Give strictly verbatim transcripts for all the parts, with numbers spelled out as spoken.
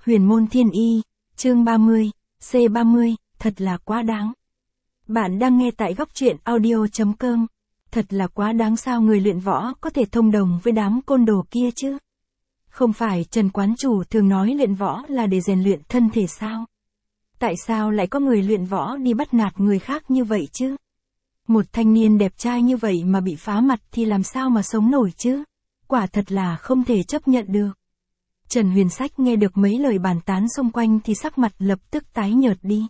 Huyền môn thiên y, chương ba mươi, C ba mươi, thật là quá đáng. Bạn đang nghe tại góc truyện audio.com. Thật là quá đáng sao người luyện võ có thể thông đồng với đám côn đồ kia chứ? Không phải Trần quán chủ thường nói luyện võ là để rèn luyện thân thể sao? Tại sao lại có người luyện võ đi bắt nạt người khác như vậy chứ? Một thanh niên đẹp trai như vậy mà bị phá mặt thì làm sao mà sống nổi chứ? Quả thật là không thể chấp nhận được. Trần Huyền Sách nghe được mấy lời bàn tán xung quanh thì sắc mặt lập tức tái nhợt đi.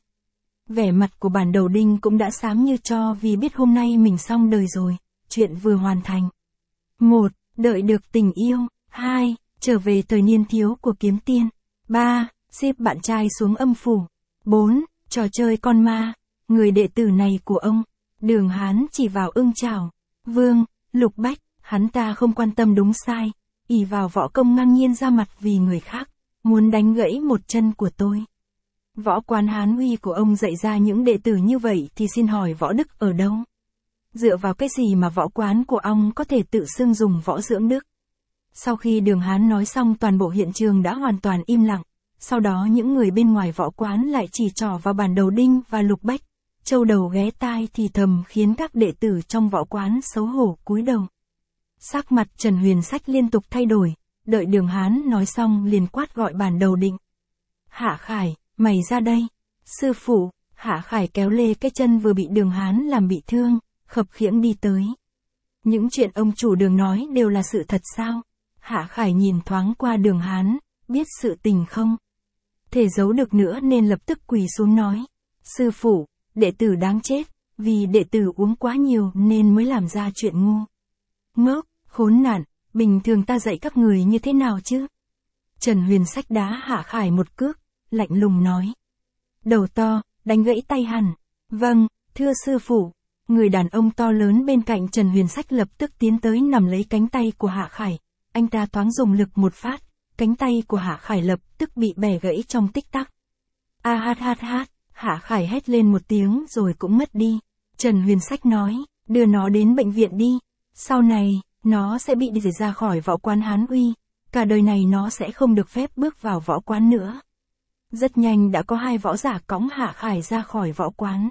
Vẻ mặt của bản đầu đinh cũng đã xám như tro vì biết hôm nay mình xong đời rồi, chuyện vừa hoàn thành. một. Đợi được tình yêu. hai. Trở về thời niên thiếu của kiếm tiên. ba. Ship bạn trai xuống âm phủ. bốn. Trò chơi con ma. Người đệ tử này của ông, Đường Hán chỉ vào Ưng Trảo Vương, Lục Bách, hắn ta không quan tâm đúng sai, ỷ vào võ công ngang nhiên ra mặt vì người khác, muốn đánh gãy một chân của tôi. Võ quán Hán Uy của ông dạy ra những đệ tử như vậy thì xin hỏi võ đức ở đâu? Dựa vào cái gì mà võ quán của ông có thể tự xưng dùng võ dưỡng đức? Sau khi Đường Hán nói xong toàn bộ hiện trường đã hoàn toàn im lặng, sau đó những người bên ngoài võ quán lại chỉ trỏ vào bản đầu đinh và Lục Bách, châu đầu ghé tai thì thầm khiến các đệ tử trong võ quán xấu hổ cúi đầu. Sắc mặt Trần Huyền Sách liên tục thay đổi, đợi Đường Hán nói xong liền quát gọi bản đầu định. Hạ Khải, mày ra đây. Sư phụ. Hạ Khải kéo lê cái chân vừa bị Đường Hán làm bị thương, khập khiễng đi tới. Những chuyện ông chủ Đường nói đều là sự thật sao? Hạ Khải nhìn thoáng qua Đường Hán, biết sự tình không thể giấu được nữa nên lập tức quỳ xuống nói. Sư phụ, đệ tử đáng chết, vì đệ tử uống quá nhiều nên mới làm ra chuyện ngu. Ngốc, khốn nạn, bình thường ta dạy các người như thế nào chứ? Trần Huyền Sách đá Hạ Khải một cước, lạnh lùng nói. Đầu to, đánh gãy tay hẳn. Vâng, thưa sư phụ. Người đàn ông to lớn bên cạnh Trần Huyền Sách lập tức tiến tới nắm lấy cánh tay của Hạ Khải. Anh ta thoáng dùng lực một phát, cánh tay của Hạ Khải lập tức bị bẻ gãy trong tích tắc. A hát hát hát, Hạ Khải hét lên một tiếng rồi cũng mất đi. Trần Huyền Sách nói, đưa nó đến bệnh viện đi. Sau này, nó sẽ bị đuổi ra khỏi võ quán Hán Uy. Cả đời này nó sẽ không được phép bước vào võ quán nữa. Rất nhanh đã có hai võ giả cõng Hạ Khải ra khỏi võ quán.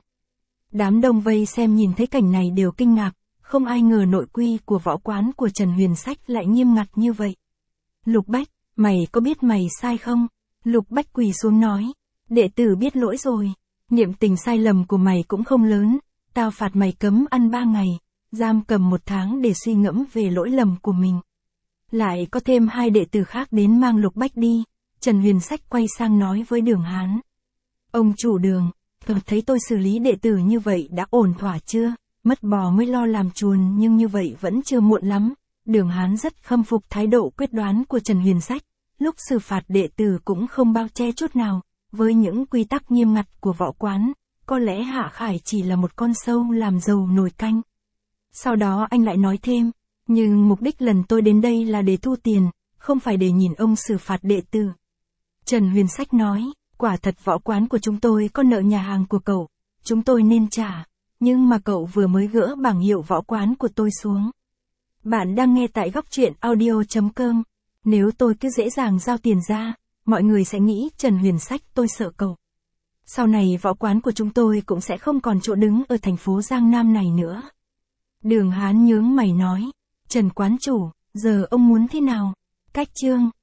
Đám đông vây xem nhìn thấy cảnh này đều kinh ngạc, không ai ngờ nội quy của võ quán của Trần Huyền Sách lại nghiêm ngặt như vậy. Lục Bách, mày có biết mày sai không? Lục Bách quỳ xuống nói, đệ tử biết lỗi rồi, niệm tình sai lầm của mày cũng không lớn, tao phạt mày cấm ăn ba ngày, giam cầm một tháng để suy ngẫm về lỗi lầm của mình. Lại có thêm hai đệ tử khác đến mang Lục Bách đi. Trần Huyền Sách quay sang nói với Đường Hán. Ông chủ Đường, thấy tôi xử lý đệ tử như vậy đã ổn thỏa chưa? Mất bò mới lo làm chuồn nhưng như vậy vẫn chưa muộn lắm. Đường Hán rất khâm phục thái độ quyết đoán của Trần Huyền Sách, lúc xử phạt đệ tử cũng không bao che chút nào. Với những quy tắc nghiêm ngặt của võ quán, có lẽ Hạ Khải chỉ là một con sâu làm dầu nồi canh. Sau đó anh lại nói thêm, nhưng mục đích lần tôi đến đây là để thu tiền, không phải để nhìn ông xử phạt đệ tử. Trần Huyền Sách nói, quả thật võ quán của chúng tôi có nợ nhà hàng của cậu, chúng tôi nên trả, nhưng mà cậu vừa mới gỡ bảng hiệu võ quán của tôi xuống. Bạn đang nghe tại góc truyện audio.com, nếu tôi cứ dễ dàng giao tiền ra, mọi người sẽ nghĩ Trần Huyền Sách tôi sợ cậu. Sau này võ quán của chúng tôi cũng sẽ không còn chỗ đứng ở thành phố Giang Nam này nữa. Đường Hán nhướng mày nói, Trần quán chủ, giờ ông muốn thế nào? Cách chương.